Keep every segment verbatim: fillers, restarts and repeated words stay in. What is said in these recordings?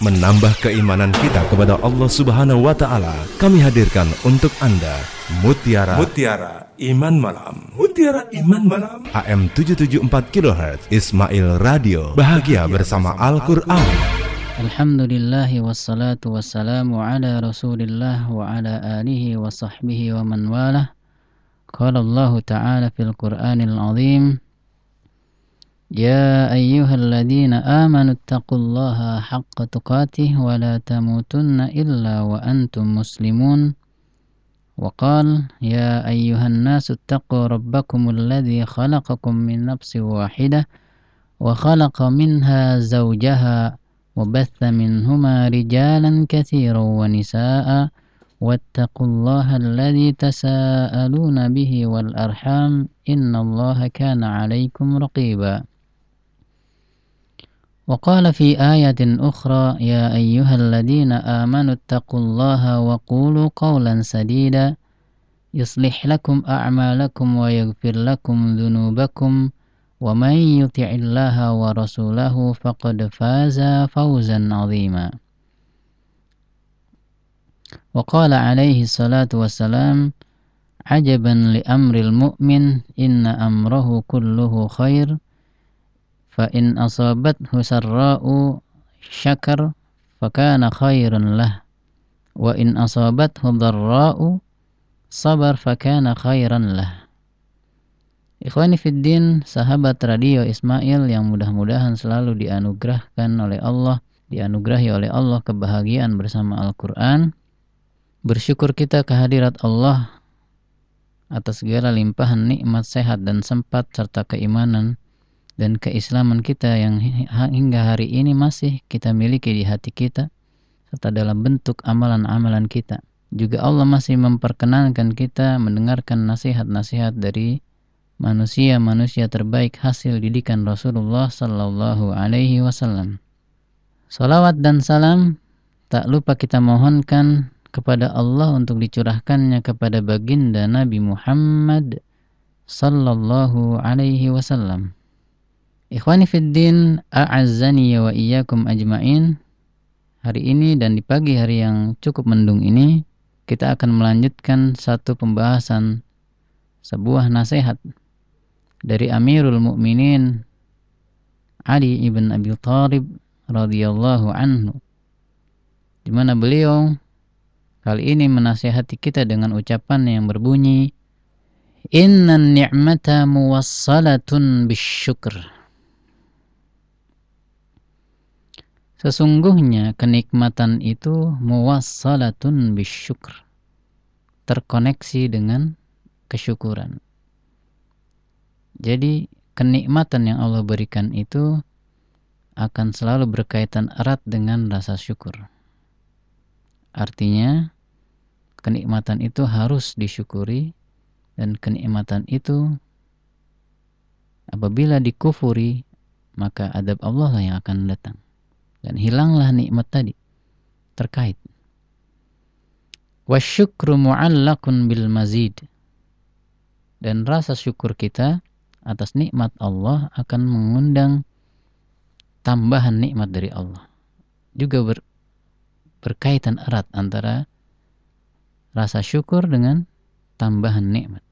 menambah keimanan kita kepada Allah Subhanahu wa taala. Kami hadirkan untuk Anda Mutiara Mutiara Iman Malam. Mutiara Iman Malam. A M tujuh tujuh empat kilohertz Ismail Radio. Bahagia bersama Al-Qur'an. Alhamdulillahi wassalatu wassalamu ala Rasulillah wa ala alihi wa sahbihi wa man walah. Qala Allah Ta'ala fil Qur'anil Azim, Ya ayyuhalladzina amanu taqullaha haqqa tuqatih wa la tamutunna illa wa antum muslimun. Wa qala ya ayyuhan nasu taqu rabbakumul ladzi khalaqakum min nafsin wahidah wa khalaqa minha zawjaha wa batha minhuma rijalan katsiran wa nisaa'a wattaqullaha alladzi tasaaluna bihi wal arham innallaha kana 'alaikum raqiba. Wa qala fi ayatin ukhra ya ayyuhalladzina amanu taqullaha wa qulu qawlan sadida yuslih lakum a'malakum wa yaghfir lakum dhunubakum wa man yuti'illaha wa rasulahu faqad faza fawzan 'azima. Wa qala alaihi salatu wassalam ajaban li amril mu'min inna amrahu kulluhu khair fa in asabathu sarra'u syakar fakana khairan lah wa in asabathu dharra'u sabar fakana khairan lah. Ikhwani fiddin, sahabat radio Ismail yang mudah-mudahan selalu dianugerahkan oleh Allah, dianugerahi oleh Allah kebahagiaan bersama Al-Qur'an. Bersyukur kita kehadirat Allah atas segala limpahan nikmat sehat dan sempat serta keimanan dan keislaman kita yang hingga hari ini masih kita miliki di hati kita serta dalam bentuk amalan-amalan kita. Juga Allah masih memperkenankan kita mendengarkan nasihat-nasihat dari manusia-manusia terbaik hasil didikan Rasulullah sallallahu alaihi wasallam. Salawat dan salam tak lupa kita mohonkan kepada Allah untuk dicurahkannya kepada baginda Nabi Muhammad sallallahu alaihi wasallam. Ikhwani fiddin, a'azzani wa iyyakum ajma'in. Hari ini dan di pagi hari yang cukup mendung ini, kita akan melanjutkan satu pembahasan sebuah nasihat dari Amirul Mukminin Ali ibn Abi Thalib radhiyallahu anhu, di mana beliau kali ini menasihati kita dengan ucapan yang berbunyi, Innan ni'mata muwassalatun bisyukr. Sesungguhnya kenikmatan itu muwassalatun bisyukr, terkoneksi dengan kesyukuran. Jadi kenikmatan yang Allah berikan itu akan selalu berkaitan erat dengan rasa syukur. Artinya kenikmatan itu harus disyukuri, dan kenikmatan itu apabila dikufuri maka adab Allah lah yang akan datang dan hilanglah nikmat tadi terkait. Wasyukru mu'allaqun bil mazid, dan rasa syukur kita atas nikmat Allah akan mengundang tambahan nikmat dari Allah. Juga ber, berkaitan erat antara rasa syukur dengan tambahan nikmat.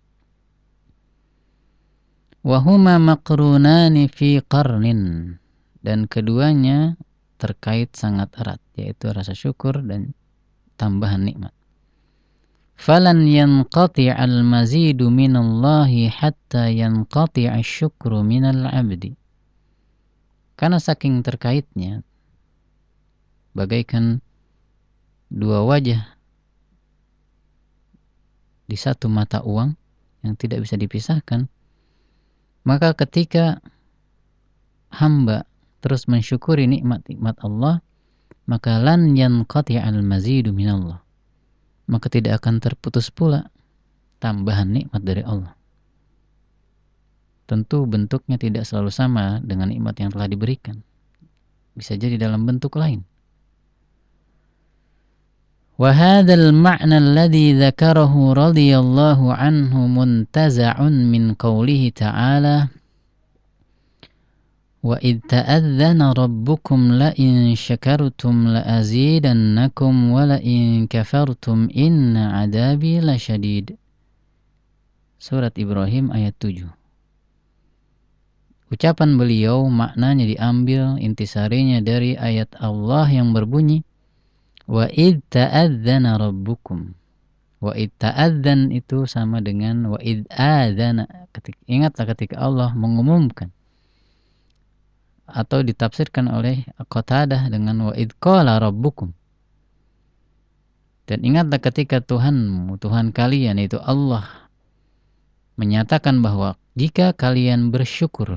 Wahuma maqrunani fi qarnin, dan keduanya terkait sangat erat, yaitu rasa syukur dan tambahan nikmat. Falan yanqati'al mazidu minallahi hatta yanqati'a syukru minal abdi. Karena saking terkaitnya, bagaikan dua wajah di satu mata uang yang tidak bisa dipisahkan, maka ketika hamba terus mensyukuri nikmat-nikmat Allah, maka lan yanqati'al mazidu minallah, maka tidak akan terputus pula tambahan nikmat dari Allah. Tentu bentuknya tidak selalu sama dengan nikmat yang telah diberikan, bisa jadi dalam bentuk lain. Wa hadzal ma'na alladhi dzakarahu radhiyallahu anhu muntaza'un min qawlihi ta'ala Wa idh ta'adzana rabbukum la in syakartum la azidannakum wa la in kafartum inna adabi lasyadid. Surat Ibrahim ayat tujuh. Ucapan beliau maknanya diambil intisarinya dari ayat Allah yang berbunyi wa idh ta'adzana rabbukum. Wa idh ta'adzan itu sama dengan wa idh adzana. Ingatlah ketika Allah mengumumkan, atau ditafsirkan oleh Qatadah dengan wa idh qala rabbukum. Dan ingatlah ketika Tuhanmu, Tuhan kalian yaitu Allah, menyatakan bahwa jika kalian bersyukur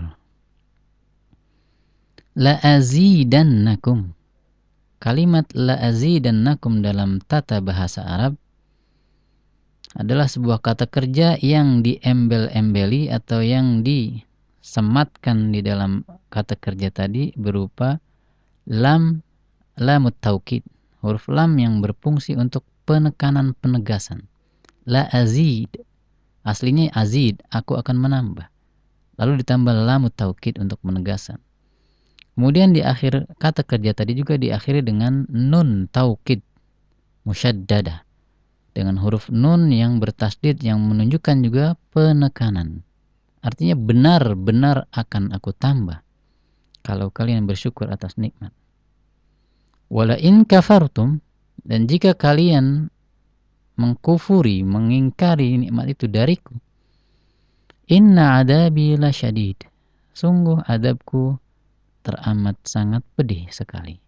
la azidannakum. Kalimat la azidannakum dalam tata bahasa Arab adalah sebuah kata kerja yang diembel-embeli atau yang disematkan di dalam kata kerja tadi berupa lam, lamut taukid, huruf lam yang berfungsi untuk penekanan penegasan. La azid, aslinya azid, aku akan menambah. Lalu ditambah lamut taukid untuk penegasan. Kemudian di akhir kata kerja tadi juga diakhiri dengan nun taukid musyaddadah, dengan huruf nun yang bertasdid yang menunjukkan juga penekanan. Artinya benar-benar akan aku tambah kalau kalian bersyukur atas nikmat. Wala in kafartum, dan jika kalian mengkufuri, mengingkari nikmat itu dariku, inna adabi lasyadid. Sungguh adabku teramat sangat pedih sekali.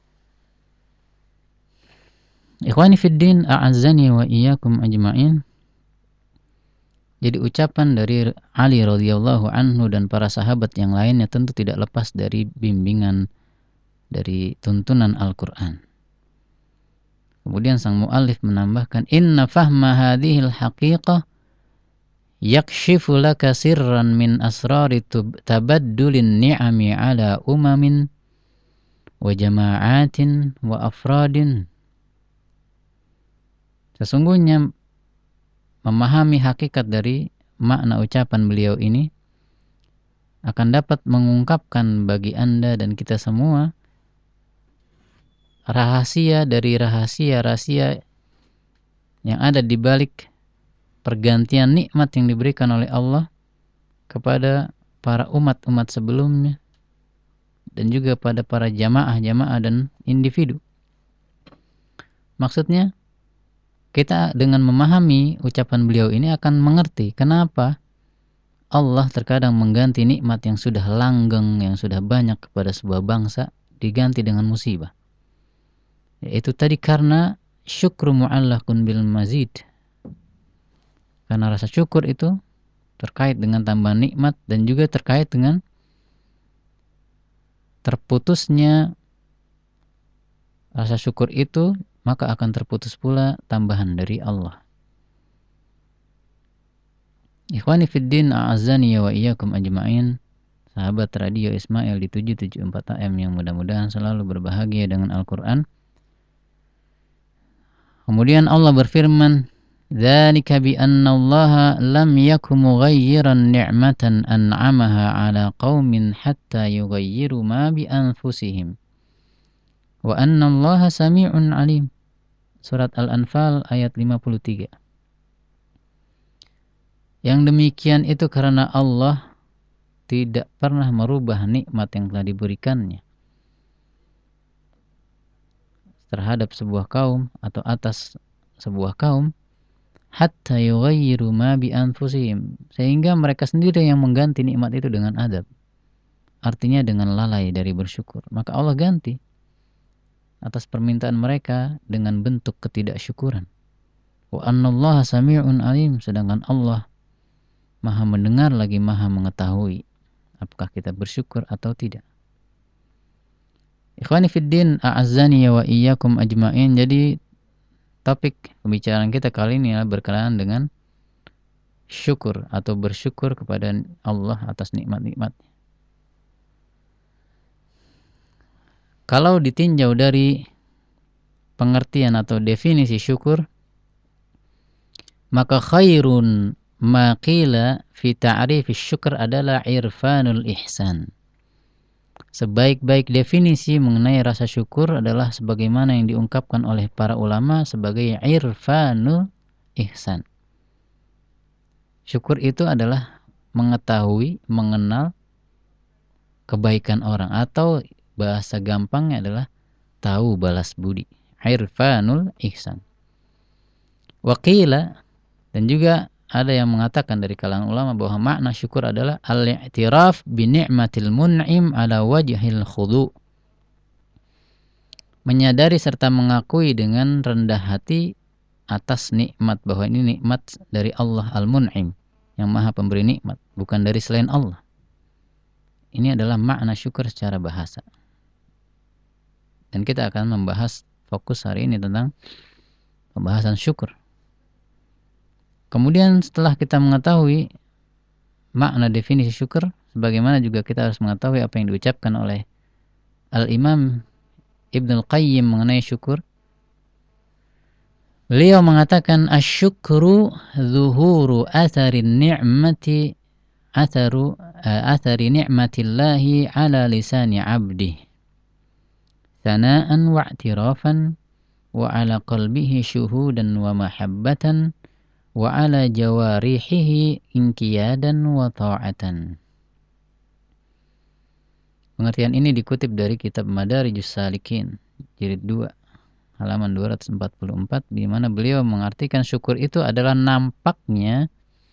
Ikhwani fiddin, a'azzani wa iyyakum ajma'in. Jadi ucapan dari Ali radhiyallahu anhu dan para sahabat yang lainnya tentu tidak lepas dari bimbingan dari tuntunan Al-Quran. Kemudian sang muallif menambahkan, inna fahma hadhil haqiqah yakshifu laka sirran min asrari tabaddulin ni'ami ala umamin wa jama'atin wa afradin. Sesungguhnya memahami hakikat dari makna ucapan beliau ini akan dapat mengungkapkan bagi Anda dan kita semua rahasia dari rahasia-rahasia yang ada di balik pergantian nikmat yang diberikan oleh Allah kepada para umat-umat sebelumnya dan juga pada para jamaah-jamaah dan individu. Maksudnya, kita dengan memahami ucapan beliau ini akan mengerti kenapa Allah terkadang mengganti nikmat yang sudah langgeng, yang sudah banyak kepada sebuah bangsa, diganti dengan musibah. Yaitu tadi karena syukru mu'allaqun bil mazid. Karena rasa syukur itu terkait dengan tambahan nikmat dan juga terkait dengan terputusnya rasa syukur itu, maka akan terputus pula tambahan dari Allah. Ikhwani fiddin, a'azzani wa iyyakum ajma'in. Sahabat radio Ismail di tujuh tujuh empat A M yang mudah-mudahan selalu berbahagia dengan Al-Quran. Kemudian Allah berfirman, dzalika bi anna Allah lam yakum mughayyiran ni'matan an'amaha 'ala qaumin hatta yughayyiru ma bi anfusihim. Wa anna Allah sami'un 'alim. Surat Al-Anfal ayat lima puluh tiga. Yang demikian itu karena Allah tidak pernah merubah nikmat yang telah diberikannya terhadap sebuah kaum atau atas sebuah kaum hatta yughayyiru ma bi anfusihim, sehingga mereka sendiri yang mengganti nikmat itu dengan adab. Artinya dengan lalai dari bersyukur. Maka Allah ganti atas permintaan mereka dengan bentuk ketidaksyukuran. Wa annallaha sami'un alim, sedangkan Allah Maha mendengar lagi Maha mengetahui apakah kita bersyukur atau tidak. Ikhwani fiddin, a'azzani wa iyyakum ajma'in. Jadi topik pembicaraan kita kali ini adalah berkenaan dengan syukur atau bersyukur kepada Allah atas nikmat-nikmatnya. Kalau ditinjau dari pengertian atau definisi syukur, maka khairun ma qila fi ta'rif syukur adalah irfanul ihsan. sebaik-baik definisi mengenai rasa syukur adalah sebagaimana yang diungkapkan oleh para ulama sebagai irfanul ihsan. Syukur itu adalah mengetahui, mengenal kebaikan orang, atau bahasa gampangnya adalah tahu balas budi. Irfanul ihsan. Waqila, dan juga ada yang mengatakan dari kalangan ulama bahwa makna syukur adalah al-i'tiraf bi ni'matil mun'im ala wajhil khudu'. Menyadari serta mengakui dengan rendah hati atas nikmat, bahwa ini nikmat dari Allah Al-Mun'im, yang Maha Pemberi nikmat, bukan dari selain Allah. Ini adalah makna syukur secara bahasa. Dan kita akan membahas fokus hari ini tentang pembahasan syukur. Kemudian setelah kita mengetahui makna definisi syukur, sebagaimana juga kita harus mengetahui apa yang diucapkan oleh Al-Imam Ibnul Qayyim mengenai syukur. Beliau mengatakan asyukru zuhuru atharin ni'mati atharu athari ni'matillahi ala lisani 'abdih sana'an wa i'tirafan wa ala qalbihi syuhudan wa mahabbatan wa ala jawarihihi inqiyadan wa ta'atan. Pengertian ini dikutip dari kitab Madarijus Salikin jilid dua halaman dua ratus empat puluh empat, di mana beliau mengartikan syukur itu adalah nampaknya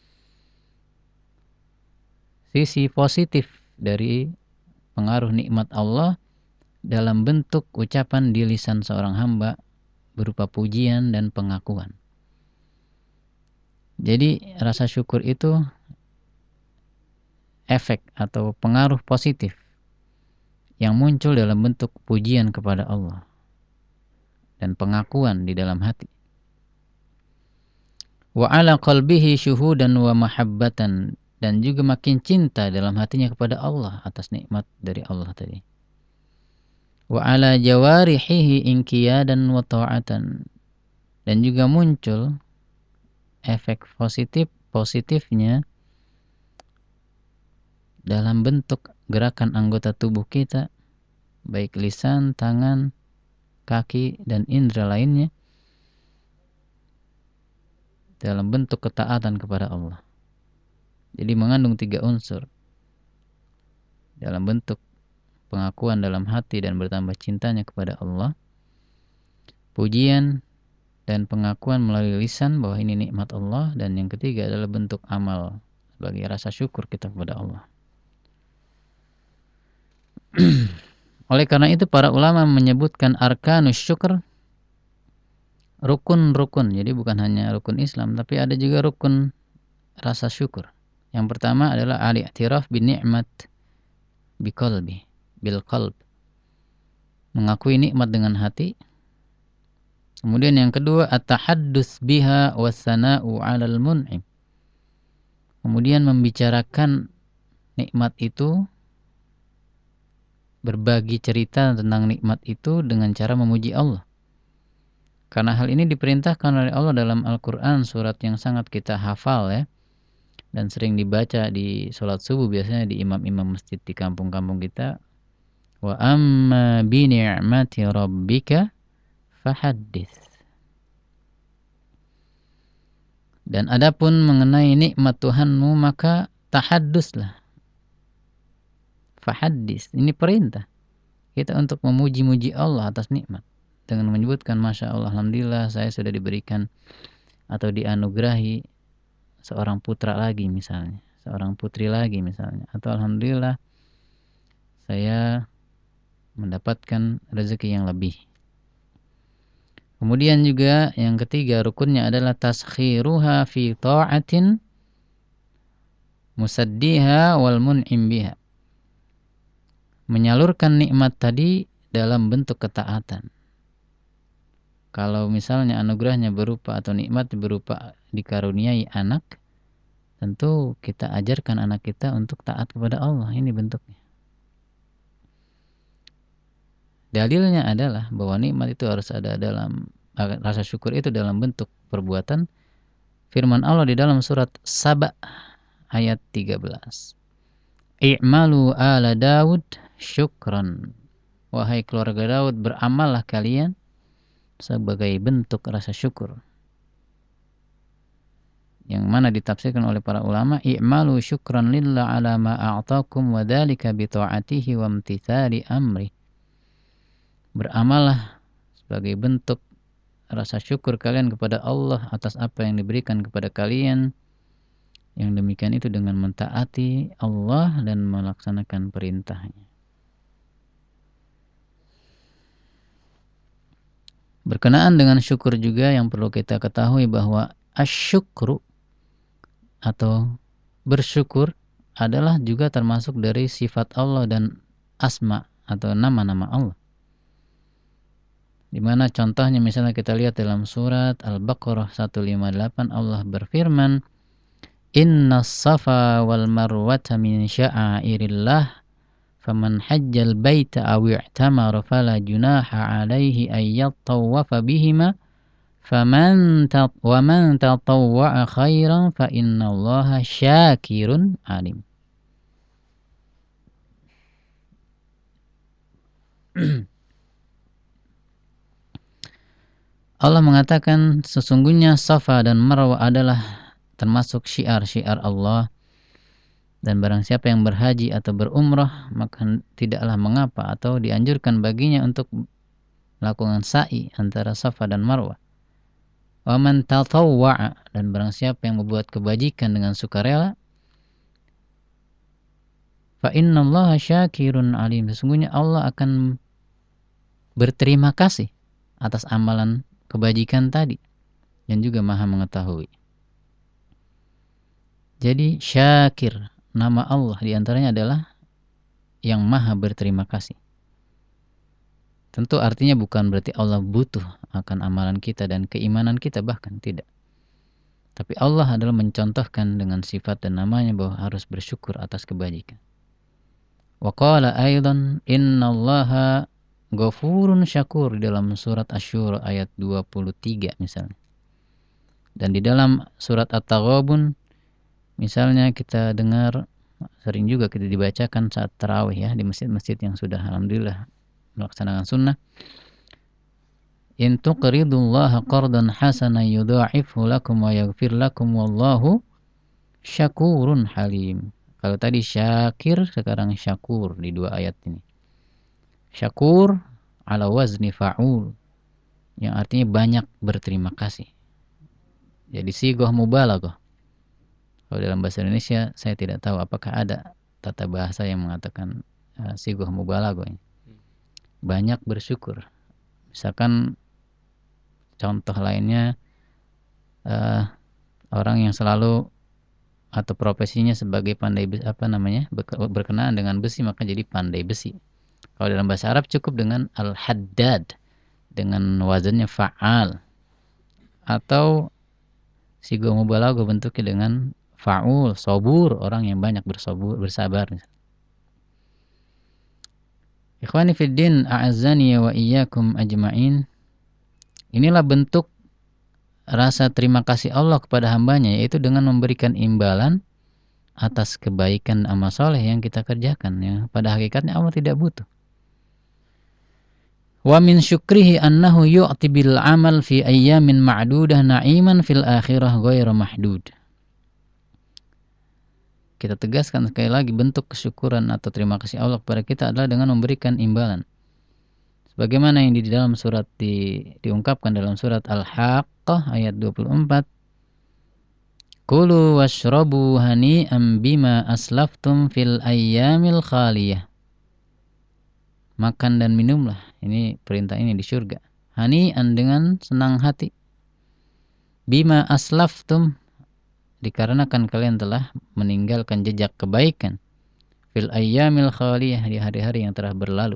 sisi positif dari pengaruh nikmat Allah dalam bentuk ucapan di lisan seorang hamba berupa pujian dan pengakuan. Jadi rasa syukur itu efek atau pengaruh positif yang muncul dalam bentuk pujian kepada Allah dan pengakuan di dalam hati. Wa ala qalbihi syuhudan wa mahabbatan, dan juga makin cinta dalam hatinya kepada Allah atas nikmat dari Allah tadi. Wa ala jawarihihi inqiyadan wa ta'atan, dan juga muncul efek positif positifnya dalam bentuk gerakan anggota tubuh kita, baik lisan, tangan, kaki, dan indera lainnya, dalam bentuk ketaatan kepada Allah. Jadi mengandung tiga unsur, dalam bentuk pengakuan dalam hati dan bertambah cintanya kepada Allah, pujian dan pengakuan melalui lisan bahwa ini nikmat Allah, dan yang ketiga adalah bentuk amal sebagai rasa syukur kita kepada Allah. Oleh karena itu para ulama menyebutkan arkanus syukur, rukun-rukun. Jadi bukan hanya rukun Islam, tapi ada juga rukun rasa syukur. Yang pertama adalah al-i'tiraf bi ni'mat bi qalbi, bil qalb. Mengakui nikmat dengan hati. Kemudian yang kedua, at-tahaddus biha was-sana'u 'alal mun'im. Kemudian membicarakan nikmat itu, berbagi cerita tentang nikmat itu dengan cara memuji Allah. Karena hal ini diperintahkan oleh Allah dalam Al-Qur'an, surat yang sangat kita hafal ya, dan sering dibaca di sholat subuh biasanya di imam-imam masjid di kampung-kampung kita. Wa amma bi ni'mati rabbika fahaddits. Dan adapun mengenai nikmat Tuhanmu maka tahadduslah. Fahaddits, ini perintah kita untuk memuji-muji Allah atas nikmat dengan menyebutkan masya Allah, alhamdulillah saya sudah diberikan atau dianugerahi seorang putra lagi misalnya, seorang putri lagi misalnya, atau alhamdulillah saya mendapatkan rezeki yang lebih. Kemudian juga yang ketiga rukunnya adalah taskhiruha fi ta'atin musaddiha wal mun'im biha. Menyalurkan nikmat tadi dalam bentuk ketaatan. Kalau misalnya anugerahnya berupa atau nikmat berupa dikaruniai anak, tentu kita ajarkan anak kita untuk taat kepada Allah. Ini bentuknya. Dalilnya adalah bahwa nikmat itu harus ada dalam, rasa syukur itu dalam bentuk perbuatan. Firman Allah di dalam surat Saba ayat tiga belas. I'malu ala Daud syukran. Wahai keluarga Daud, beramallah kalian sebagai bentuk rasa syukur. Yang mana ditafsirkan oleh para ulama, i'malu syukran lillah ala ma a'takum wa dzalika bi ta'atihi wa imtithali amri. Beramallah sebagai bentuk rasa syukur kalian kepada Allah atas apa yang diberikan kepada kalian. Yang demikian itu dengan mentaati Allah dan melaksanakan perintahnya. Berkenaan dengan syukur juga yang perlu kita ketahui bahwa asyukru atau bersyukur adalah juga termasuk dari sifat Allah dan asma atau nama-nama Allah. Di mana contohnya misalnya kita lihat dalam surat Al-Baqarah seratus lima puluh delapan Allah berfirman, Inna safa wal marwata min sya'airillah faman hajjal baita aw i'tamara fala junaha alaihi ay yattawafa bihima faman ta wa man tatawwa'a khairan fa innallaha syakirun alim. Allah mengatakan sesungguhnya Safa dan Marwa adalah termasuk syiar-syiar Allah, dan barang siapa yang berhaji atau berumrah maka tidaklah mengapa atau dianjurkan baginya untuk melakukan sa'i antara Safa dan Marwa. Wa man tatawwa'a, dan barang siapa yang membuat kebajikan dengan sukarela, fa innallaha syakirun alim, sesungguhnya Allah akan berterima kasih atas amalan kebajikan tadi dan juga Maha mengetahui. Jadi syakir, nama Allah diantaranya adalah yang Maha berterima kasih. Tentu artinya bukan berarti Allah butuh akan amalan kita dan keimanan kita, bahkan tidak. Tapi Allah adalah mencontohkan dengan sifat dan namanya bahwa harus bersyukur atas kebajikan. Wa qala aidan innallaha ghafurun syakur di dalam surat Asy-Syura ayat dua puluh tiga misalnya. Dan di dalam surat At-Taghabun misalnya kita dengar sering juga kita dibacakan saat tarawih ya di masjid-masjid yang sudah alhamdulillah melaksanakan sunnah. In tuqridullaha qardan hasanan yudha'ifhu lakum wa yaghfir lakum wallahu syakurun halim. Kalau tadi syakir, sekarang syakur di dua ayat ini. Syakur ala wazni fa'ul, yang artinya banyak berterima kasih. Jadi sighah mubalaghah. Kalau dalam bahasa Indonesia saya tidak tahu apakah ada tata bahasa yang mengatakan uh, sighah mubalaghah ini. Banyak bersyukur. Misalkan contoh lainnya uh, orang yang selalu atau profesinya sebagai pandai besi, apa namanya berkenaan dengan besi, maka jadi pandai besi. Kalau dalam bahasa Arab cukup dengan al-haddad dengan wazannya fa'al, atau sighah mubalaghah bentuknya dengan fa'ul, sabur, orang yang banyak bersabur, bersabar. Ikhwani fid din, a'azzani wa iyyakum ajma'in. Inilah bentuk rasa terima kasih Allah kepada hambanya, yaitu dengan memberikan imbalan atas kebaikan amal soleh yang kita kerjakan, ya. Pada hakikatnya Allah tidak butuh. Wa min syukrihi annahu yu'ti bil amal fi ayyamin ma'dudah na'iman fil akhirah ghairu mahdud. Kita tegaskan sekali lagi, bentuk kesyukuran atau terima kasih Allah kepada kita adalah dengan memberikan imbalan. Sebagaimana yang di dalam surat di, diungkapkan dalam surat Al-Haqqah ayat dua puluh empat. Kulu washrabu hani'an bima aslaftum fil ayyamil khaliyah. Makan dan minumlah, ini perintah ini di surga. Hani'an, dengan senang hati. Bima aslaftum, dikarenakan kalian telah meninggalkan jejak kebaikan. Fil ayyamil khaliyah, di hari-hari yang telah berlalu.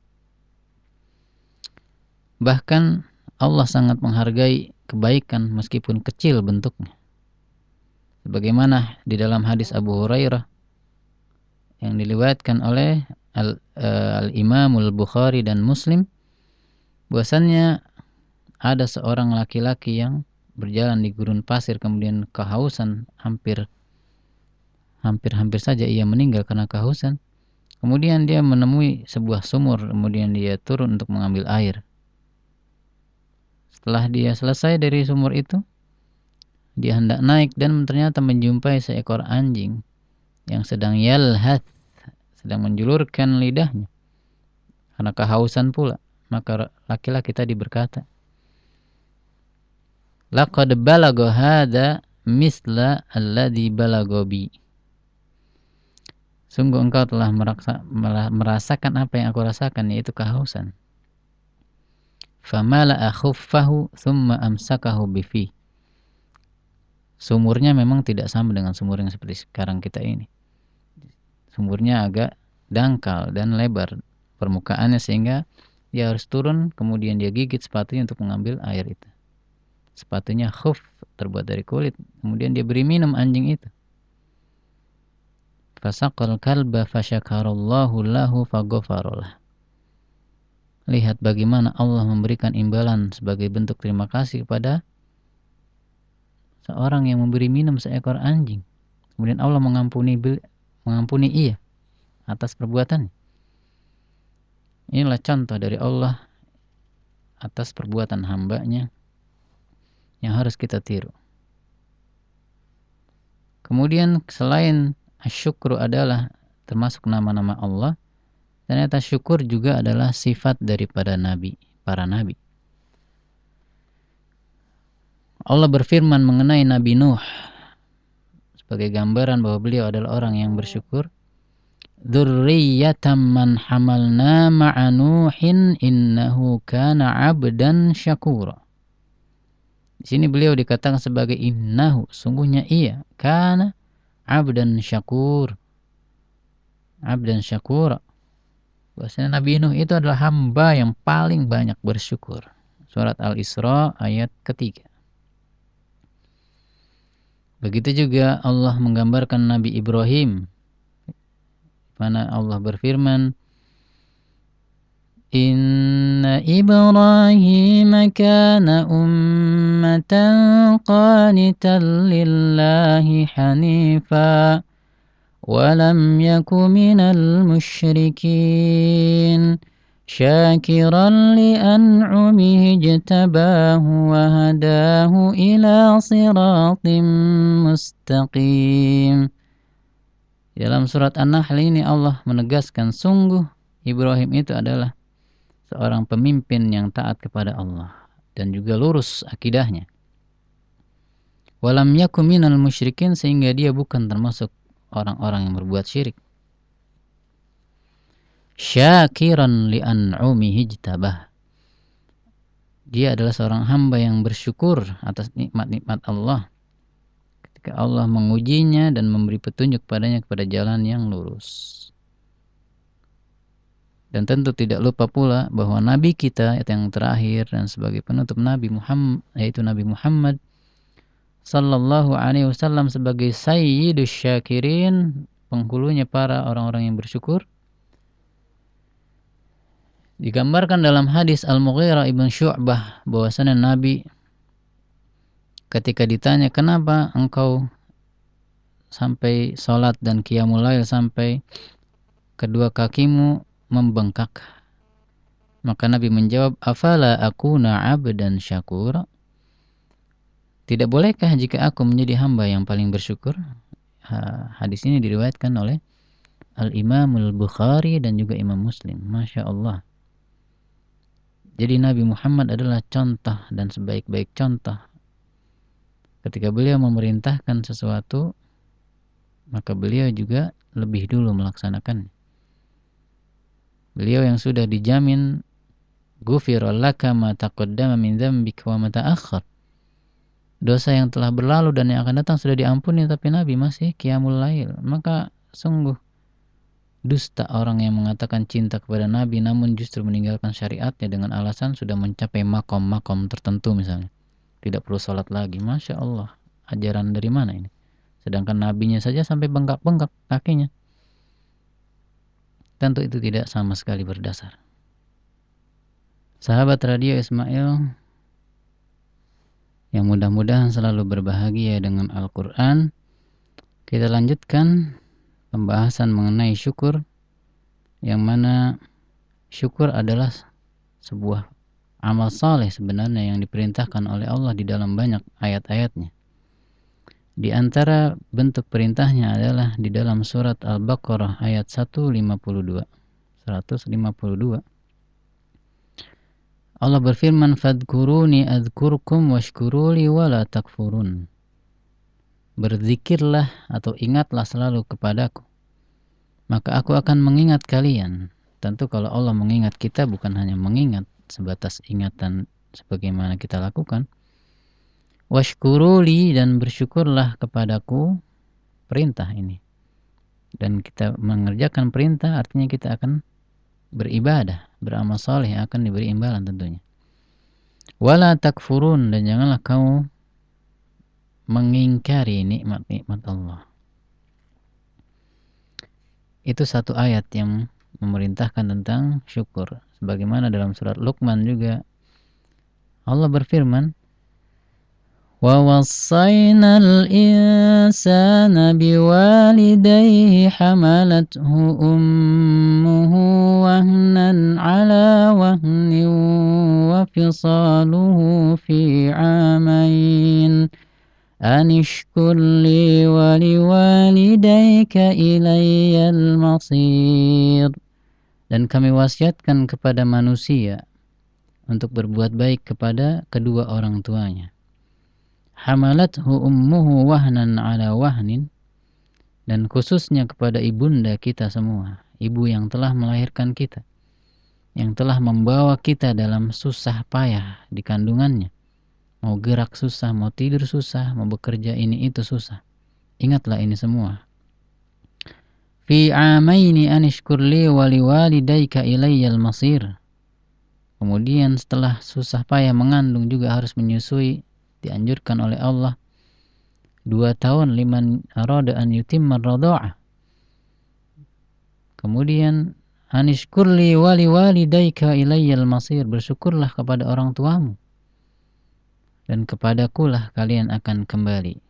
Bahkan Allah sangat menghargai kebaikan meskipun kecil bentuknya. Sebagaimana di dalam hadis Abu Hurairah yang diriwayatkan oleh Al, uh, Al-Imamul Bukhari dan Muslim, bahwasannya ada seorang laki-laki yang berjalan di gurun pasir kemudian kehausan, hampir hampir-hampir saja ia meninggal karena kehausan. Kemudian dia menemui sebuah sumur, kemudian dia turun untuk mengambil air. Setelah dia selesai dari sumur itu, dia hendak naik dan ternyata menjumpai seekor anjing yang sedang yalhath, sedang menjulurkan lidahnya karena kehausan pula. Maka laki-laki tadi berkata, laqad balagha hadha misla alladhi balagha bi. Sungguh engkau telah meraksa, merasakan apa yang aku rasakan, yaitu kehausan. Famala'a khuffahu thumma amsakahu bifi. Sumurnya memang tidak sama dengan sumur yang seperti sekarang kita ini. Sumurnya agak dangkal dan lebar permukaannya sehingga dia harus turun, kemudian dia gigit sepatunya untuk mengambil air itu. Sepatunya khuf, terbuat dari kulit. Kemudian dia beri minum anjing itu. Fasaqal kalba fasyakarallahu lahu faghafaralah. Lihat bagaimana Allah memberikan imbalan sebagai bentuk terima kasih kepada seorang yang memberi minum seekor anjing. Kemudian Allah mengampuni mengampuni ia atas perbuatannya. Inilah contoh dari Allah atas perbuatan hambanya yang harus kita tiru. Kemudian selain asyukru adalah termasuk nama-nama Allah, ternyata syukur juga adalah sifat daripada nabi, para nabi. Allah berfirman mengenai Nabi Nuh sebagai gambaran bahwa beliau adalah orang yang bersyukur. Dzurriyyatan man hamalna ma'a Nuhin innahu kana 'abdan syakura. Di sini beliau dikatakan sebagai innahu, sungguhnya ia, kana 'abdan syakur. 'Abdan syakura. Bahwasanya Nabi Nuh itu adalah hamba yang paling banyak bersyukur. Surat Al-Isra ayat ketiga. Begitu juga Allah menggambarkan Nabi Ibrahim, mana Allah berfirman, Inna Ibrahim kana ummatan qanitan lillahi hanifa wa lam yaku minal musyrikin syakiran li'an'umihi jtabahu wa hadahu ila siratim mustaqim. Dalam surat An-Nahl ini Allah menegaskan sungguh Ibrahim itu adalah seorang pemimpin yang taat kepada Allah dan juga lurus akidahnya. Walam yakum minal musyrikin, sehingga dia bukan termasuk orang-orang yang berbuat syirik. Syakiran li'an'umihi jtabah. Dia adalah seorang hamba yang bersyukur atas nikmat-nikmat Allah ketika Allah mengujinya dan memberi petunjuk padanya kepada jalan yang lurus. Dan tentu tidak lupa pula bahwa Nabi kita yang terakhir dan sebagai penutup Nabi Muhammad, yaitu Nabi Muhammad sallallahu alaihi wasallam sebagai sayyidus syakirin, penghulunya para orang-orang yang bersyukur. Digambarkan dalam hadis Al-Mughirah ibn Syu'bah bahwasanya Nabi ketika ditanya, kenapa engkau sampai sholat dan qiyamul lail sampai kedua kakimu membengkak? Maka Nabi menjawab, afala akuna abdan syakura. Tidak bolehkah jika aku menjadi hamba yang paling bersyukur? Hadis ini diriwayatkan oleh Al-Imam Al-Bukhari dan juga Imam Muslim. Masya Allah. Jadi Nabi Muhammad adalah contoh dan sebaik-baik contoh. Ketika beliau memerintahkan sesuatu, maka beliau juga lebih dulu melaksanakannya. Beliau yang sudah dijamin ghufira laka ma taqaddama min dzambika wa ma ta'akhkhar. Dosa yang telah berlalu dan yang akan datang sudah diampuni, tapi Nabi masih qiyamul lail. Maka sungguh dusta orang yang mengatakan cinta kepada Nabi namun justru meninggalkan syariatnya dengan alasan sudah mencapai makom-makom tertentu misalnya. Tidak perlu sholat lagi. Masya Allah. Ajaran dari mana ini? Sedangkan nabinya saja sampai bengkak-bengkak kakinya. Tentu itu tidak sama sekali berdasar. Sahabat Radio Ismail yang mudah-mudahan selalu berbahagia dengan Al-Quran, kita lanjutkan pembahasan mengenai syukur yang mana syukur adalah sebuah amal saleh sebenarnya yang diperintahkan oleh Allah di dalam banyak ayat-ayatnya. Di antara bentuk perintahnya adalah di dalam surat Al-Baqarah ayat seratus lima puluh dua. seratus lima puluh dua. Allah berfirman, "Fadhkuruni adzkurkum washkuruli wala takfurun." Berzikirlah atau ingatlah selalu kepadaku, maka aku akan mengingat kalian. Tentu kalau Allah mengingat kita bukan hanya mengingat sebatas ingatan sebagaimana kita lakukan. Washkuruli, dan bersyukurlah kepadaku, perintah ini. Dan kita mengerjakan perintah artinya kita akan beribadah, beramal saleh yang akan diberi imbalan tentunya. Wala takfurun, dan janganlah kamu mengingkari nikmat-nikmat Allah. Itu satu ayat yang memerintahkan tentang syukur. Sebagaimana dalam surat Luqman juga Allah berfirman, wa wassayna al-insana biwalidayhi hamalathu ummuhu wahnan ala wahnin wa fisaluhu fi amain anishkur li wa liwalidayka ilayyal masir. Dan kami wasiatkan kepada manusia untuk berbuat baik kepada kedua orang tuanya. Hamalathu ummuhu wahnan ala wahnin, dan khususnya kepada ibunda kita semua, ibu yang telah melahirkan kita, yang telah membawa kita dalam susah payah di kandungannya. Mau gerak susah, mau tidur susah, mau bekerja ini itu susah. Ingatlah ini semua. Fi amaini anishkur li wa liwalidayka ilayyal masir. Kemudian setelah susah payah mengandung juga harus menyusui, dianjurkan oleh Allah dua tahun liman arada an yutimma radha'ah. Kemudian anishkurli wali walidayka ilayyal masir, bersyukurlah kepada orang tuamu dan kepadakulah kalian akan kembali.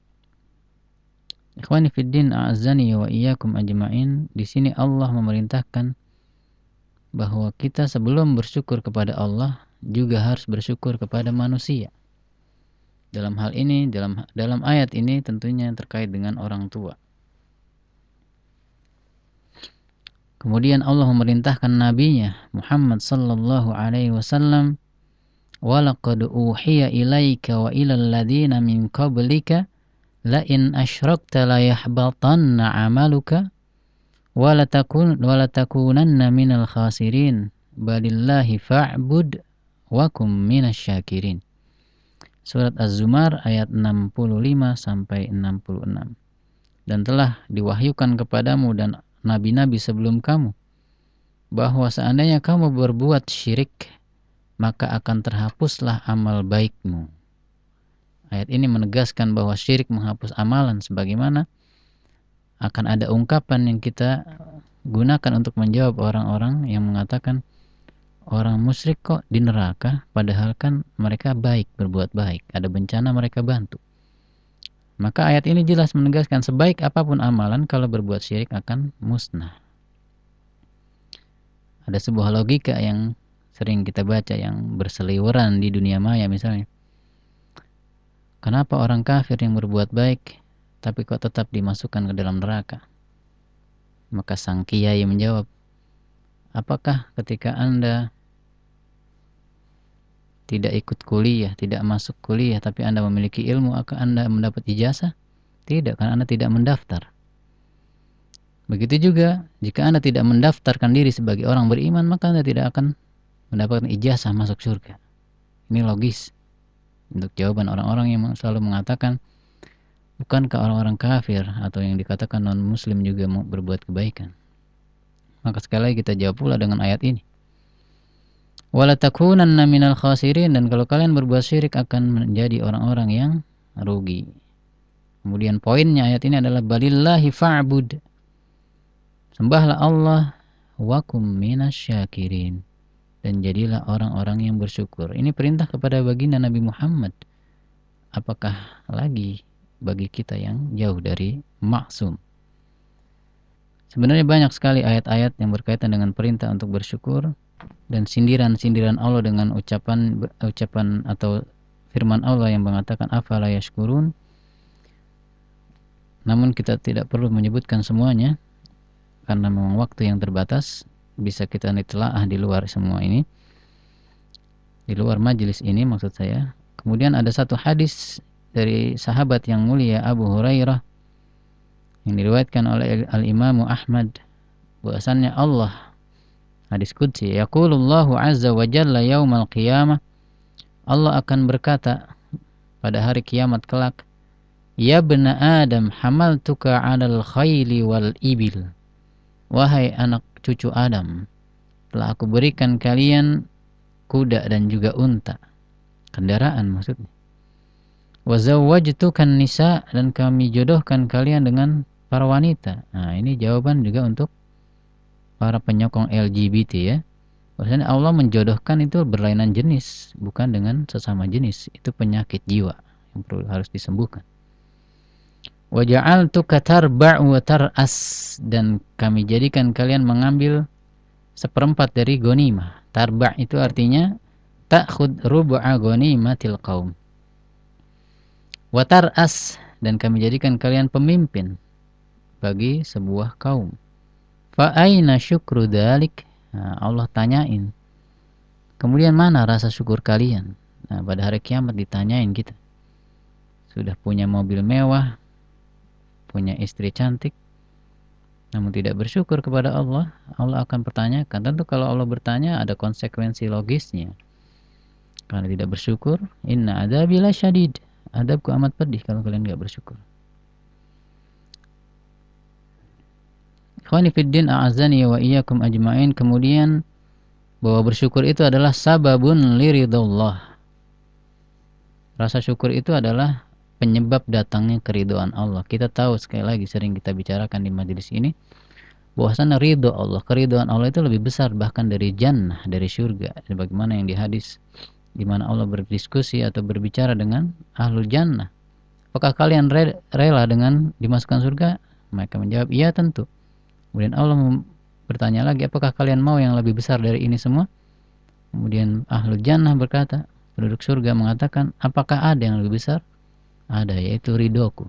Ikhwani fiddin, a'azzani wa iyyakum ajma'in. Di sini Allah memerintahkan bahwa kita sebelum bersyukur kepada Allah juga harus bersyukur kepada manusia. Dalam hal ini, dalam dalam ayat ini tentunya terkait dengan orang tua. Kemudian Allah memerintahkan nabinya Muhammad sallallahu alaihi wasallam, "Wa laqad uhiya ilaika wa ilal ladzina min qablika la in asyrakta la yahbatanna 'amaluka wa la takun wa la takunanna minal khasirin balillahi fa'bud wa kum minasyakirin." Surat Az-Zumar ayat enam puluh lima sampai enam puluh enam. Dan telah diwahyukan kepadamu dan nabi-nabi sebelum kamu bahwa seandainya kamu berbuat syirik, maka akan terhapuslah amal baikmu. Ayat ini menegaskan bahwa syirik menghapus amalan, sebagaimana akan ada ungkapan yang kita gunakan untuk menjawab orang-orang yang mengatakan orang musyrik kok di neraka, padahal kan mereka baik, berbuat baik, ada bencana mereka bantu. Maka ayat ini jelas menegaskan sebaik apapun amalan, kalau berbuat syirik akan musnah. Ada sebuah logika yang sering kita baca yang berseliweran di dunia maya misalnya. Kenapa orang kafir yang berbuat baik tapi kok tetap dimasukkan ke dalam neraka? Maka sang kiai menjawab, apakah ketika Anda tidak ikut kuliah, tidak masuk kuliah, tapi Anda memiliki ilmu, akan Anda mendapat ijazah? Tidak, karena Anda tidak mendaftar. Begitu juga, jika Anda tidak mendaftarkan diri sebagai orang beriman, maka Anda tidak akan mendapatkan ijazah masuk surga. Ini logis untuk jawaban orang-orang yang selalu mengatakan, bukankah orang-orang kafir atau yang dikatakan non-muslim juga mau berbuat kebaikan? Maka sekali lagi kita jawab pula dengan ayat ini. Wala takunanna minal khasirin, dan kalau kalian berbuat syirik akan menjadi orang-orang yang rugi. Kemudian poinnya ayat ini adalah balillahi fa'bud. Sembahlah Allah wa kum minasyakirin, dan jadilah orang-orang yang bersyukur. Ini perintah kepada baginda Nabi Muhammad. Apakah lagi bagi kita yang jauh dari maksum? Sebenarnya banyak sekali ayat-ayat yang berkaitan dengan perintah untuk bersyukur dan sindiran-sindiran Allah dengan ucapan ucapan atau firman Allah yang mengatakan afala yashkurun. Namun kita tidak perlu menyebutkan semuanya karena memang waktu yang terbatas, bisa kita nitelaah di luar semua ini, di luar majelis ini maksud saya. Kemudian ada satu hadis dari sahabat yang mulia Abu Hurairah yang diriwayatkan oleh Al-Imam Ahmad, bahwasannya Allah, hadis qudsi, yaqulullahu azza wa jalla yaumal qiyamah, Allah akan berkata pada hari kiamat kelak, ya bena Adam hamaltuka 'alal khayli wal ibil, wahai anak cucu Adam, telah aku berikan kalian kuda dan juga unta, kendaraan maksudnya. Wa zawwajtukan nisa, dan kami jodohkan kalian dengan para wanita. Nah, ini jawaban juga untuk para penyokong L G B T ya. Maksudnya Allah menjodohkan itu berlainan jenis, bukan dengan sesama jenis. Itu penyakit jiwa yang perlu harus disembuhkan. Wa ja'altuka tarba'u wa tar'as, dan kami jadikan kalian mengambil seperempat dari ghanimah. Tarba' itu artinya ta'khud rub'a ghanimatil qaum. Wa tar'as, dan kami jadikan kalian pemimpin bagi sebuah kaum. Fa aina syukru dzalik? Nah, Allah tanyain, kemudian mana rasa syukur kalian? Nah, pada hari kiamat ditanyain kita. Sudah punya mobil mewah, punya istri cantik, namun tidak bersyukur kepada Allah, Allah akan pertanyakan. Tentu kalau Allah bertanya ada konsekuensi logisnya. Karena tidak bersyukur, inna adzabi lasyadid, adabku amat pedih kalau kalian tidak bersyukur. Ikhwani fiddin, a'azani wa iyyakum ajma'in. Kemudian bahwa bersyukur itu adalah sababun liridullah. Rasa syukur itu adalah penyebab datangnya keridhaan Allah. Kita tahu, sekali lagi sering kita bicarakan di majelis ini, bahwasanya ridho Allah, keridhaan Allah itu lebih besar bahkan dari jannah, dari surga. Sebagaimana yang di hadis di mana Allah berdiskusi atau berbicara dengan ahlul jannah, apakah kalian rela dengan dimasukkan surga? Mereka menjawab, iya tentu. Kemudian Allah bertanya lagi, apakah kalian mau yang lebih besar dari ini semua? Kemudian ahlul jannah berkata, penduduk surga mengatakan, apakah ada yang lebih besar? Ada, yaitu ridhoku.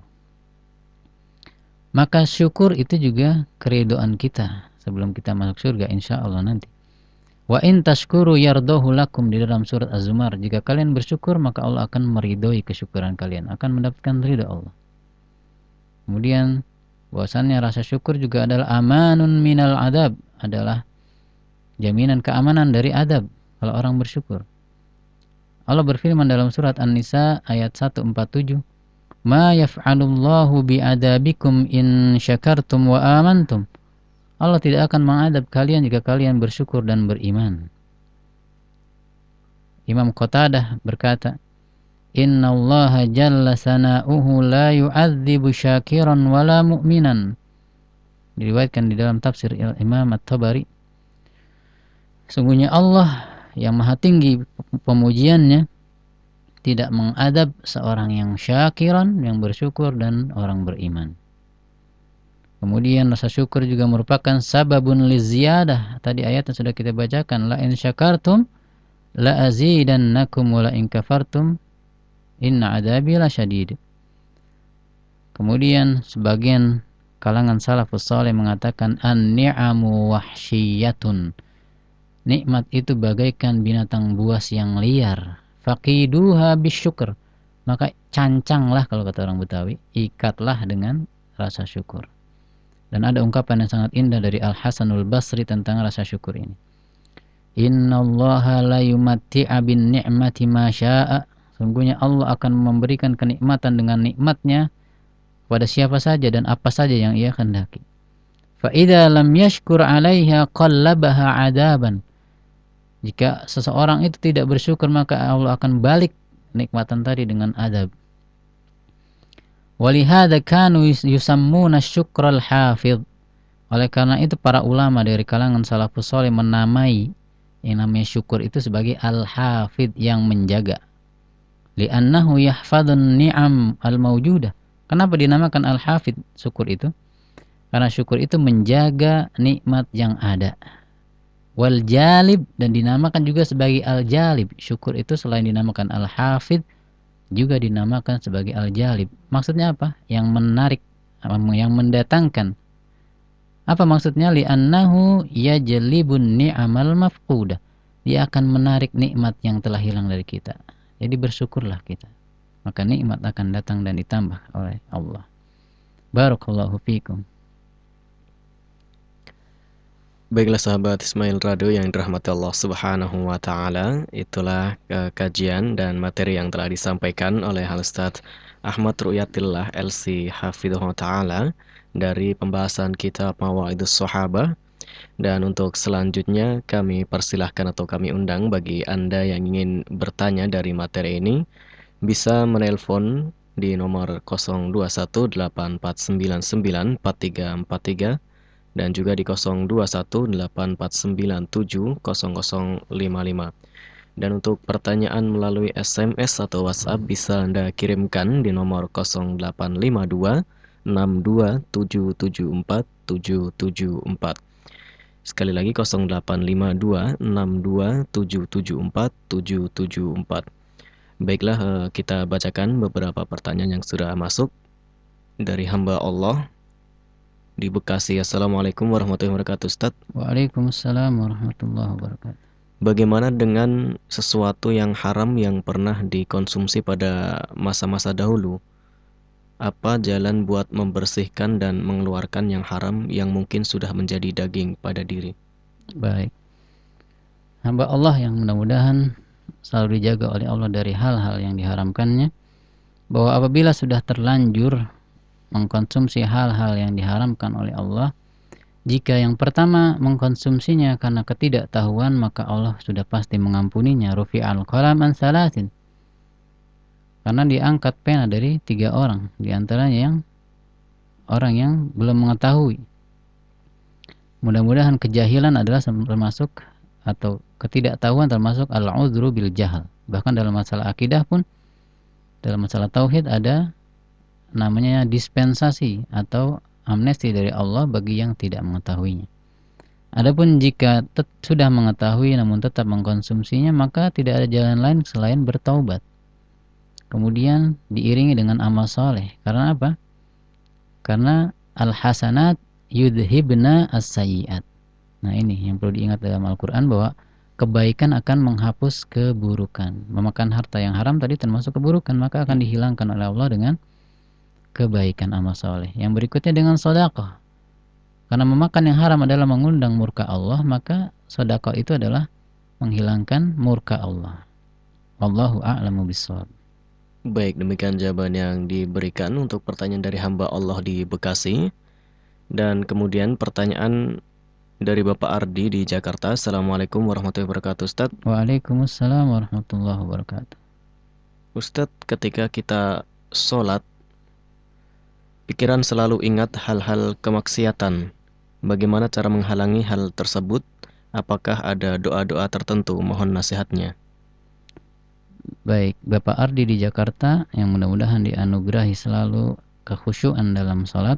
Maka syukur itu juga keridhaan kita sebelum kita masuk surga insya Allah nanti. Wa in tashkuru yardahu lakum, di dalam surat Az-Zumar, jika kalian bersyukur maka Allah akan meridhoi kesyukuran kalian, akan mendapatkan ridha Allah. Kemudian bahwasannya rasa syukur juga adalah amanun minal adab, adalah jaminan keamanan dari adab kalau orang bersyukur. Allah berfirman dalam surat An-Nisa ayat seratus empat puluh tujuh, ma yaf'alullahu bi'adabikum in syakartum wa amantum. Allah tidak akan mengadab kalian jika kalian bersyukur dan beriman. Imam Qatadah berkata, innallaha jalla sana'uhu la yu'adzibu syakiran wala mu'minan. Diriwayatkan di dalam tafsir Imam At-Tabari, sungguhnya Allah yang maha tinggi pemujiannya tidak mengadab seorang yang syakiran, yang bersyukur, dan orang beriman. Kemudian rasa syukur juga merupakan sababun liziyadah. Tadi ayatnya sudah kita bacakan, la in syakartum la azidannakum wa la in kafartum inna adabi lasyadid. Kemudian sebagian kalangan salafus saleh mengatakan an-ni'amu wahsyiyatun. Nikmat itu bagaikan binatang buas yang liar. Faqiduha bisyukur. Maka cancanglah, kalau kata orang Betawi, ikatlah dengan rasa syukur. Dan ada ungkapan yang sangat indah dari Al-Hasanul Basri tentang rasa syukur ini. Innallaha la yumatti'a bin ni'mati ma syaa. Sungguhnya Allah akan memberikan kenikmatan dengan nikmatnya pada siapa saja dan apa saja yang ia kehendaki. Fa idza lam yashkur 'alaiha qallabaha 'adaban. Jika seseorang itu tidak bersyukur, maka Allah akan balik nikmatan tadi dengan adab. Walihada kanu yusammuna syukral hafidh. Oleh karena itu para ulama dari kalangan salafus saleh menamai yang namanya syukur itu sebagai al-hafidh, yang menjaga. Li'annahu yahfadun ni'am al-mawjudah. Kenapa dinamakan al-hafidh syukur itu? Karena syukur itu menjaga nikmat yang ada. Wal jalib, dan dinamakan juga sebagai al jalib. Syukur itu selain dinamakan al hafid juga dinamakan sebagai al jalib. Maksudnya apa? Yang menarik, yang mendatangkan. Apa maksudnya? Li'annahu yajlibun ni'amal mafqudah. Dia akan menarik nikmat yang telah hilang dari kita. Jadi bersyukurlah kita, maka nikmat akan datang dan ditambah oleh Allah. Barakallahu fikum. Baiklah sahabat Ismail Radio yang dirahmati Allah Subhanahu wa taala, itulah uh, kajian dan materi yang telah disampaikan oleh Al Ustaz Ahmad Ru'yatillah L C Hafidhahullah taala dari pembahasan kitab Mawa'idus Shahabah. Dan untuk selanjutnya kami persilahkan atau kami undang bagi Anda yang ingin bertanya dari materi ini bisa menelpon di nomor nol dua satu delapan empat sembilan sembilan empat tiga empat tiga dan juga di nol dua satu delapan empat sembilan tujuh nol nol lima lima. Dan untuk pertanyaan melalui S M S atau WhatsApp bisa Anda kirimkan di nomor nol delapan lima dua enam dua tujuh tujuh empat tujuh tujuh empat. Sekali lagi nol delapan lima dua enam dua tujuh tujuh empat tujuh tujuh empat. Baiklah, kita bacakan beberapa pertanyaan yang sudah masuk dari hamba Allah di Bekasi. Assalamualaikum warahmatullahi wabarakatuh, Ustaz. Waalaikumsalam warahmatullahi wabarakatuh. Bagaimana dengan sesuatu yang haram yang pernah dikonsumsi pada masa-masa dahulu? Apa jalan buat membersihkan dan mengeluarkan yang haram yang mungkin sudah menjadi daging pada diri? Baik. Hamba Allah yang mudah-mudahan selalu dijaga oleh Allah dari hal-hal yang diharamkannya, bahwa apabila sudah terlanjur mengkonsumsi hal-hal yang diharamkan oleh Allah, jika yang pertama mengkonsumsinya karena ketidaktahuan, maka Allah sudah pasti mengampuninya. Rufi'al qalam an salasin, karena diangkat pena dari tiga orang, diantaranya yang orang yang belum mengetahui. Mudah-mudahan kejahilan adalah termasuk, atau ketidaktahuan termasuk al-udhru bil jahal. Bahkan dalam masalah akidah pun, dalam masalah tauhid ada namanya dispensasi atau amnesti dari Allah bagi yang tidak mengetahuinya. Adapun jika sudah mengetahui namun tetap mengkonsumsinya, maka tidak ada jalan lain selain bertaubat. Kemudian diiringi dengan amal soleh. Karena apa? Karena al-hasanat yudhibna as-sayyi'at. Nah, ini yang perlu diingat dalam Al-Quran, bahwa kebaikan akan menghapus keburukan. Memakan harta yang haram tadi termasuk keburukan, maka akan dihilangkan oleh Allah dengan kebaikan amal soleh. Yang berikutnya dengan sedekah. Karena memakan yang haram adalah mengundang murka Allah, maka sedekah itu adalah menghilangkan murka Allah. Wallahu a'lamu bishawab. Baik, demikian jawaban yang diberikan untuk pertanyaan dari hamba Allah di Bekasi. Dan kemudian pertanyaan dari Bapak Ardi di Jakarta. Assalamualaikum warahmatullahi wabarakatuh, Ustaz. Waalaikumsalam warahmatullahi wabarakatuh. Ustaz, ketika kita sholat, pikiran selalu ingat hal-hal kemaksiatan. Bagaimana cara menghalangi hal tersebut? Apakah ada doa-doa tertentu? Mohon nasihatnya. Baik, Bapak Ardi di Jakarta yang mudah-mudahan dianugerahi selalu kekhusyuan dalam sholat.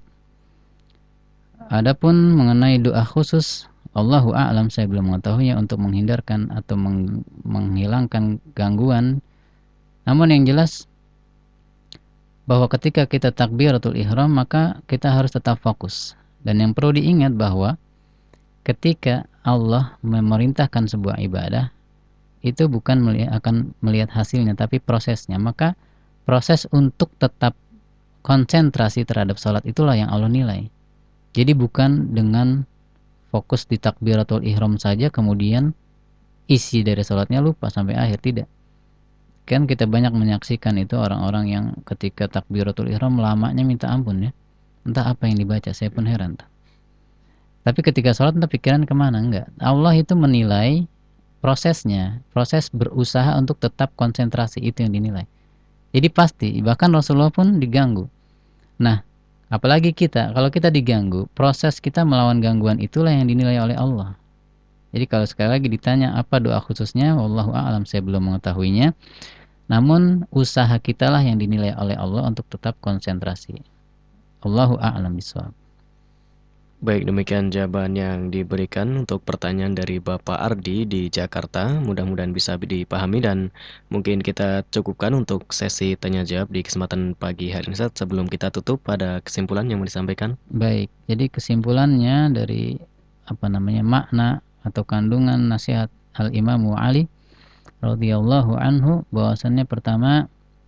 Adapun mengenai doa khusus, Allahu a'lam, saya belum mengetahuinya untuk menghindarkan atau meng- menghilangkan gangguan. Namun yang jelas bahwa ketika kita takbiratul ihram, maka kita harus tetap fokus. Dan yang perlu diingat bahwa ketika Allah memerintahkan sebuah ibadah, itu bukan melihat, akan melihat hasilnya, tapi prosesnya. Maka proses untuk tetap konsentrasi terhadap sholat itulah yang Allah nilai. Jadi bukan dengan fokus di takbiratul ihram saja kemudian isi dari sholatnya lupa sampai akhir, tidak. Kan kita banyak menyaksikan itu orang-orang yang ketika takbiratul ihram lamanya minta ampun ya. Entah apa yang dibaca, saya pun heran. Tapi ketika sholat entah pikiran kemana, enggak. Allah itu menilai prosesnya, proses berusaha untuk tetap konsentrasi, itu yang dinilai. Jadi pasti, bahkan Rasulullah pun diganggu. Nah, apalagi kita, kalau kita diganggu, proses kita melawan gangguan itulah yang dinilai oleh Allah. Jadi kalau sekali lagi ditanya apa doa khususnya, wallahu a'lam, saya belum mengetahuinya. Namun usaha kita lah yang dinilai oleh Allah untuk tetap konsentrasi. Allahu a'lam bishawab. Baik, demikian jawaban yang diberikan untuk pertanyaan dari Bapak Ardi di Jakarta. Mudah-mudahan bisa dipahami dan mungkin kita cukupkan untuk sesi tanya jawab di kesempatan pagi hari ini, Ustaz, sebelum kita tutup pada kesimpulan yang mau disampaikan. Baik, jadi kesimpulannya dari apa namanya makna atau kandungan nasihat Al-Imamu Ali radhiyallahu anhu, bahwasannya pertama,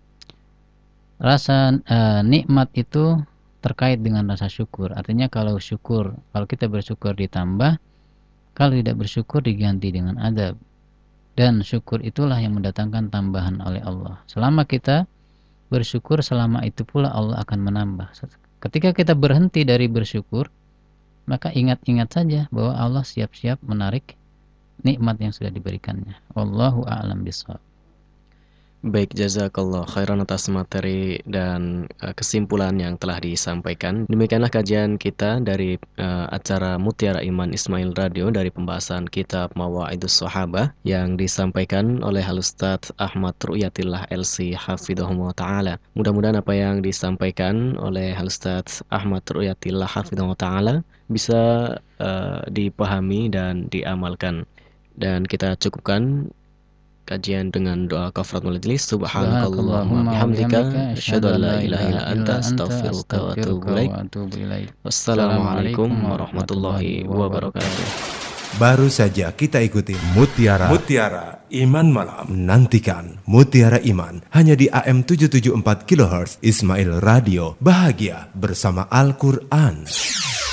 rasa uh, nikmat itu terkait dengan rasa syukur. Artinya kalau syukur, kalau kita bersyukur ditambah, kalau tidak bersyukur diganti dengan adab. Dan syukur itulah yang mendatangkan tambahan oleh Allah. Selama kita bersyukur, selama itu pula Allah akan menambah. Ketika kita berhenti dari bersyukur, maka ingat-ingat saja bahwa Allah siap-siap menarik nikmat yang sudah diberikannya. Wallahu a'lam bishawab. Baik, jazakallah khairan atas materi dan uh, kesimpulan yang telah disampaikan. Demikianlah kajian kita dari uh, acara Mutiara Iman Ismail Radio dari pembahasan kitab Mawa'idus Sahabah yang disampaikan oleh Al-Ustaz Ahmad Ru'yatillah L C Hafidhahullah Ta'ala. Mudah-mudahan apa yang disampaikan oleh Al-Ustaz Ahmad Ru'yatillah Hafidhahullah Ta'ala bisa uh, dipahami dan diamalkan. Dan kita cukupkan kajian dengan doa kafaratul majlis. Subhanakallahumma bihamdika asyhadu an la ilaha illa anta astaghfiruka wa atubu ilaik. Wassalamualaikum warahmatullahi wabarakatuh. Baru saja kita ikuti Mutiara Mutiara Iman Malam. Nantikan Mutiara Iman hanya di A M tujuh tujuh empat kilohertz Ismail Radio. Bahagia bersama Al-Quran.